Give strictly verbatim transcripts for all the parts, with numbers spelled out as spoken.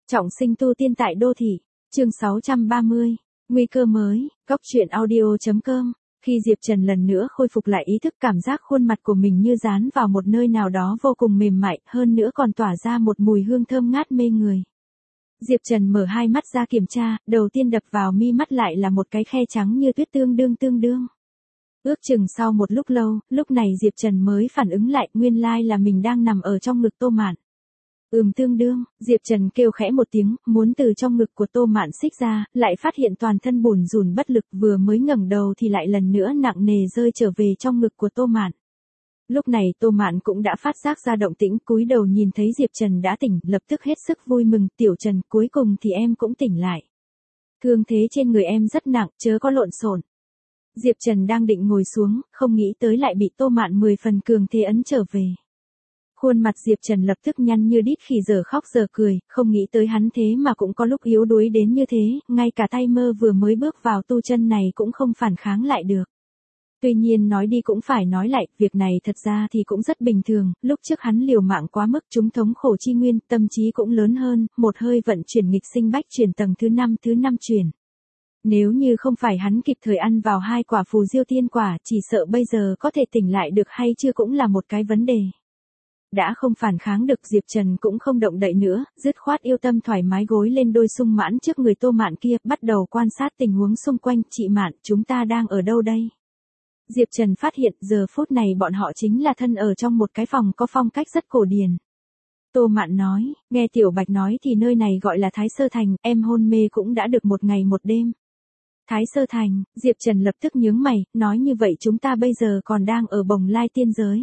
Trọng sinh tu tiên tại đô thị, chương sáu trăm ba mươi, nguy cơ mới, góc truyện audio chấm com. Khi Diệp Trần lần nữa khôi phục lại ý thức, cảm giác khuôn mặt của mình như dán vào một nơi nào đó vô cùng mềm mại, hơn nữa còn tỏa ra một mùi hương thơm ngát mê người. Diệp Trần mở hai mắt ra kiểm tra, đầu tiên đập vào mi mắt lại là một cái khe trắng như tuyết tương đương tương đương. Ước chừng sau một lúc lâu, lúc này Diệp Trần mới phản ứng lại, nguyên lai là mình đang nằm ở trong ngực Tô Mạn. Ừm tương đương, Diệp Trần kêu khẽ một tiếng, muốn từ trong ngực của Tô Mạn xích ra, lại phát hiện toàn thân bủn rủn bất lực, vừa mới ngẩng đầu thì lại lần nữa nặng nề rơi trở về trong ngực của Tô Mạn. Lúc này Tô Mạn cũng đã phát giác ra động tĩnh, cúi đầu nhìn thấy Diệp Trần đã tỉnh, lập tức hết sức vui mừng, "Tiểu Trần, cuối cùng thì em cũng tỉnh lại. Thương thế trên người em rất nặng, chớ có lộn xộn." Diệp Trần đang định ngồi xuống, không nghĩ tới lại bị Tô Mạn mười phần cường thế ấn trở về. Khuôn mặt Diệp Trần lập tức nhăn như đít khỉ, giờ khóc giờ cười, không nghĩ tới hắn thế mà cũng có lúc yếu đuối đến như thế, ngay cả tay mơ vừa mới bước vào tu chân này cũng không phản kháng lại được. Tuy nhiên nói đi cũng phải nói lại, việc này thật ra thì cũng rất bình thường, lúc trước hắn liều mạng quá mức trúng thống khổ chi nguyên, tâm trí cũng lớn hơn, một hơi vận chuyển nghịch sinh bách chuyển tầng thứ năm thứ năm chuyển. Nếu như không phải hắn kịp thời ăn vào hai quả phù diêu tiên quả, chỉ sợ bây giờ có thể tỉnh lại được hay chưa cũng là một cái vấn đề. Đã không phản kháng được, Diệp Trần cũng không động đậy nữa, dứt khoát yêu tâm thoải mái gối lên đôi sung mãn trước người Tô Mạn kia, bắt đầu quan sát tình huống xung quanh. "Chị Mạn, chúng ta đang ở đâu đây?" Diệp Trần phát hiện giờ phút này bọn họ chính là thân ở trong một cái phòng có phong cách rất cổ điển. Tô Mạn nói, nghe Tiểu Bạch nói thì nơi này gọi là Thái Sơ Thành, em hôn mê cũng đã được một ngày một đêm. Thái Sơ Thành, Diệp Trần lập tức nhướng mày, nói như vậy chúng ta bây giờ còn đang ở Bồng Lai tiên giới.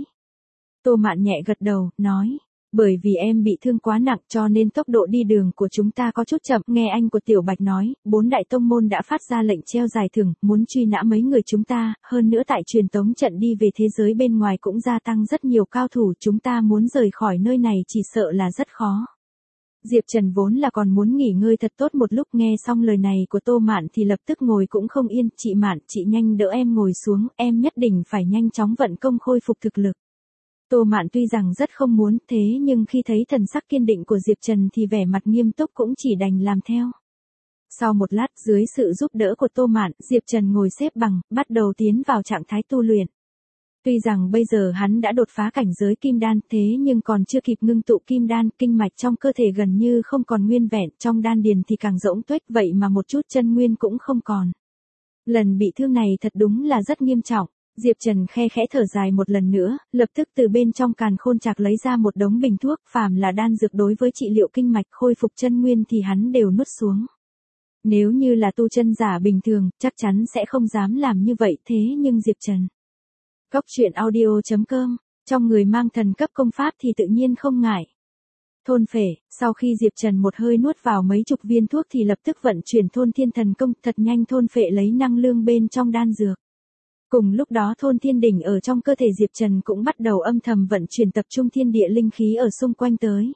Tô Mạn nhẹ gật đầu, nói, bởi vì em bị thương quá nặng cho nên tốc độ đi đường của chúng ta có chút chậm. Nghe anh của Tiểu Bạch nói, bốn đại tông môn đã phát ra lệnh treo giải thưởng, muốn truy nã mấy người chúng ta, hơn nữa tại truyền tống trận đi về thế giới bên ngoài cũng gia tăng rất nhiều cao thủ, chúng ta muốn rời khỏi nơi này chỉ sợ là rất khó. Diệp Trần vốn là còn muốn nghỉ ngơi thật tốt một lúc, nghe xong lời này của Tô Mạn thì lập tức ngồi cũng không yên. "Chị Mạn, chị nhanh đỡ em ngồi xuống, em nhất định phải nhanh chóng vận công khôi phục thực lực." Tô Mạn tuy rằng rất không muốn, thế nhưng khi thấy thần sắc kiên định của Diệp Trần thì vẻ mặt nghiêm túc cũng chỉ đành làm theo. Sau một lát, dưới sự giúp đỡ của Tô Mạn, Diệp Trần ngồi xếp bằng, bắt đầu tiến vào trạng thái tu luyện. Tuy rằng bây giờ hắn đã đột phá cảnh giới kim đan, thế nhưng còn chưa kịp ngưng tụ kim đan, kinh mạch trong cơ thể gần như không còn nguyên vẹn, trong đan điền thì càng rỗng tuếch, vậy mà một chút chân nguyên cũng không còn. Lần bị thương này thật đúng là rất nghiêm trọng. Diệp Trần khe khẽ thở dài một lần nữa, lập tức từ bên trong càn khôn trạc lấy ra một đống bình thuốc, phàm là đan dược đối với trị liệu kinh mạch khôi phục chân nguyên thì hắn đều nuốt xuống. Nếu như là tu chân giả bình thường, chắc chắn sẽ không dám làm như vậy, thế nhưng Diệp Trần. Góc truyện audio chấm com, trong người mang thần cấp công pháp thì tự nhiên không ngại. Thôn phệ, sau khi Diệp Trần một hơi nuốt vào mấy chục viên thuốc thì lập tức vận chuyển thôn thiên thần công, thật nhanh thôn phệ lấy năng lượng bên trong đan dược. Cùng lúc đó thôn thiên đỉnh ở trong cơ thể Diệp Trần cũng bắt đầu âm thầm vận chuyển tập trung thiên địa linh khí ở xung quanh tới.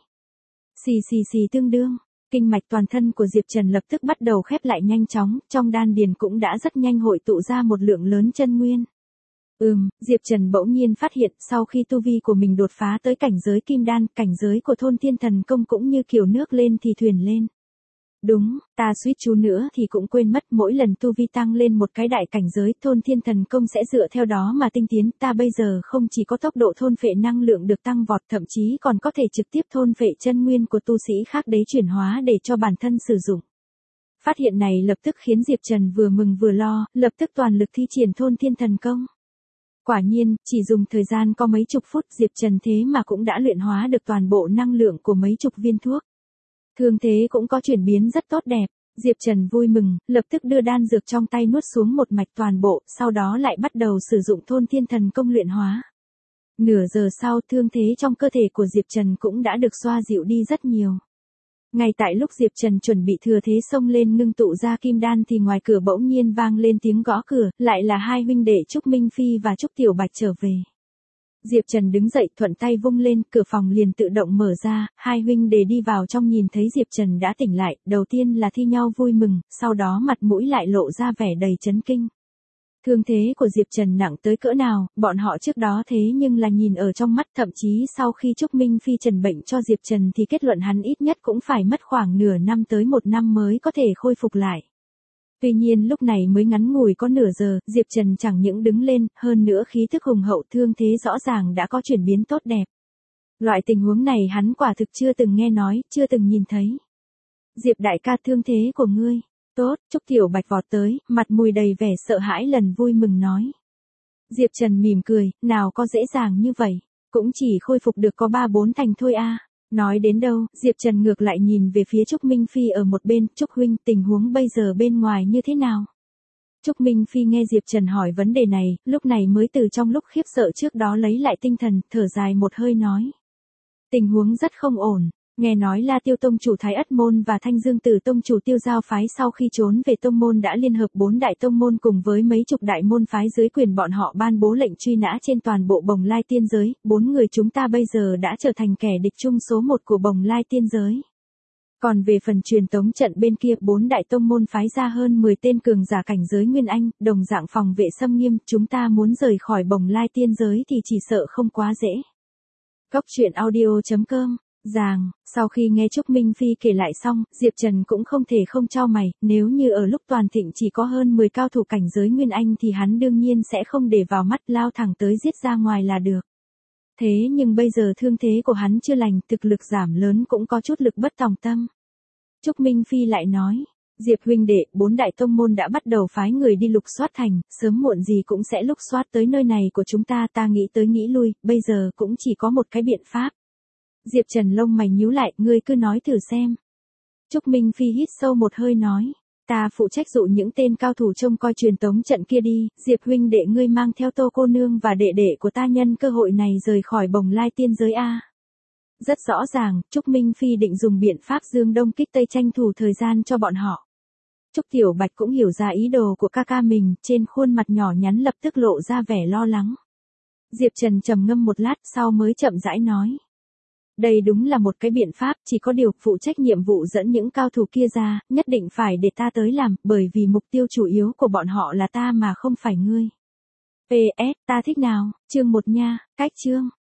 Xì xì xì tương đương, kinh mạch toàn thân của Diệp Trần lập tức bắt đầu khép lại nhanh chóng, trong đan điền cũng đã rất nhanh hội tụ ra một lượng lớn chân nguyên. Ừm, Diệp Trần bỗng nhiên phát hiện sau khi tu vi của mình đột phá tới cảnh giới kim đan, cảnh giới của thôn thiên thần công cũng như kiểu nước lên thì thuyền lên. Đúng, ta suýt chút nữa thì cũng quên mất, mỗi lần tu vi tăng lên một cái đại cảnh giới, thôn thiên thần công sẽ dựa theo đó mà tinh tiến. Ta bây giờ không chỉ có tốc độ thôn phệ năng lượng được tăng vọt, thậm chí còn có thể trực tiếp thôn phệ chân nguyên của tu sĩ khác để chuyển hóa để cho bản thân sử dụng. Phát hiện này lập tức khiến Diệp Trần vừa mừng vừa lo, lập tức toàn lực thi triển thôn thiên thần công. Quả nhiên, chỉ dùng thời gian có mấy chục phút, Diệp Trần thế mà cũng đã luyện hóa được toàn bộ năng lượng của mấy chục viên thuốc. Thương thế cũng có chuyển biến rất tốt đẹp, Diệp Trần vui mừng, lập tức đưa đan dược trong tay nuốt xuống một mạch toàn bộ, sau đó lại bắt đầu sử dụng thôn thiên thần công luyện hóa. Nửa giờ sau, thương thế trong cơ thể của Diệp Trần cũng đã được xoa dịu đi rất nhiều. Ngay tại lúc Diệp Trần chuẩn bị thừa thế xông lên ngưng tụ ra kim đan thì ngoài cửa bỗng nhiên vang lên tiếng gõ cửa, lại là hai huynh đệ Trúc Minh Phi và Trúc Tiểu Bạch trở về. Diệp Trần đứng dậy, thuận tay vung lên, cửa phòng liền tự động mở ra, hai huynh đệ đi vào trong nhìn thấy Diệp Trần đã tỉnh lại, đầu tiên là thi nhau vui mừng, sau đó mặt mũi lại lộ ra vẻ đầy chấn kinh. Thương thế của Diệp Trần nặng tới cỡ nào, bọn họ trước đó thế nhưng là nhìn ở trong mắt, thậm chí sau khi Trúc Minh Phi trần bệnh cho Diệp Trần thì kết luận hắn ít nhất cũng phải mất khoảng nửa năm tới một năm mới có thể khôi phục lại. Tuy nhiên lúc này mới ngắn ngủi có nửa giờ, Diệp Trần chẳng những đứng lên, hơn nữa khí thức hùng hậu, thương thế rõ ràng đã có chuyển biến tốt đẹp. Loại tình huống này hắn quả thực chưa từng nghe nói, chưa từng nhìn thấy. Diệp đại ca, thương thế của ngươi. Tốt, Trúc Tiểu Bạch vọt tới, mặt mùi đầy vẻ sợ hãi lần vui mừng nói. Diệp Trần mỉm cười, nào có dễ dàng như vậy, cũng chỉ khôi phục được có ba bốn thành thôi a. Nói đến đâu, Diệp Trần ngược lại nhìn về phía Trúc Minh Phi ở một bên, Trúc huynh, tình huống bây giờ bên ngoài như thế nào? Trúc Minh Phi nghe Diệp Trần hỏi vấn đề này, lúc này mới từ trong lúc khiếp sợ trước đó lấy lại tinh thần, thở dài một hơi nói. Tình huống rất không ổn. Nghe nói La Tiêu Tông chủ Thái Ất Môn và Thanh Dương Tử Tông chủ Tiêu Giao Phái sau khi trốn về tông môn đã liên hợp bốn đại tông môn cùng với mấy chục đại môn phái dưới quyền bọn họ ban bố lệnh truy nã trên toàn bộ Bồng Lai Tiên Giới, bốn người chúng ta bây giờ đã trở thành kẻ địch chung số một của Bồng Lai Tiên Giới. Còn về phần truyền tống trận bên kia, bốn đại tông môn phái ra hơn mười tên cường giả cảnh giới Nguyên Anh, đồng dạng phòng vệ xâm nghiêm, chúng ta muốn rời khỏi Bồng Lai Tiên Giới thì chỉ sợ không quá dễ. Cốc truyện audio chấm com. Ràng, sau khi nghe Trúc Minh Phi kể lại xong, Diệp Trần cũng không thể không chau mày, nếu như ở lúc toàn thịnh chỉ có hơn mười cao thủ cảnh giới Nguyên Anh thì hắn đương nhiên sẽ không để vào mắt, lao thẳng tới giết ra ngoài là được. Thế nhưng bây giờ thương thế của hắn chưa lành, thực lực giảm lớn cũng có chút lực bất tòng tâm. Trúc Minh Phi lại nói, Diệp huynh đệ, bốn đại tông môn đã bắt đầu phái người đi lục soát thành, sớm muộn gì cũng sẽ lục soát tới nơi này của chúng ta, ta nghĩ tới nghĩ lui, bây giờ cũng chỉ có một cái biện pháp. Diệp Trần lông mày nhíu lại, ngươi cứ nói thử xem. Trúc Minh Phi hít sâu một hơi nói, ta phụ trách dụ những tên cao thủ trông coi truyền tống trận kia đi, Diệp huynh đệ ngươi mang theo Tô cô nương và đệ đệ của ta nhân cơ hội này rời khỏi Bồng Lai Tiên Giới a. Rất rõ ràng, Trúc Minh Phi định dùng biện pháp dương đông kích tây tranh thủ thời gian cho bọn họ. Trúc Tiểu Bạch cũng hiểu ra ý đồ của ca ca mình, trên khuôn mặt nhỏ nhắn lập tức lộ ra vẻ lo lắng. Diệp Trần trầm ngâm một lát sau mới chậm rãi nói. Đây đúng là một cái biện pháp, chỉ có điều phụ trách nhiệm vụ dẫn những cao thủ kia ra, nhất định phải để ta tới làm, bởi vì mục tiêu chủ yếu của bọn họ là ta mà không phải ngươi. pê ét, ta thích nào, chương một nha, cách chương.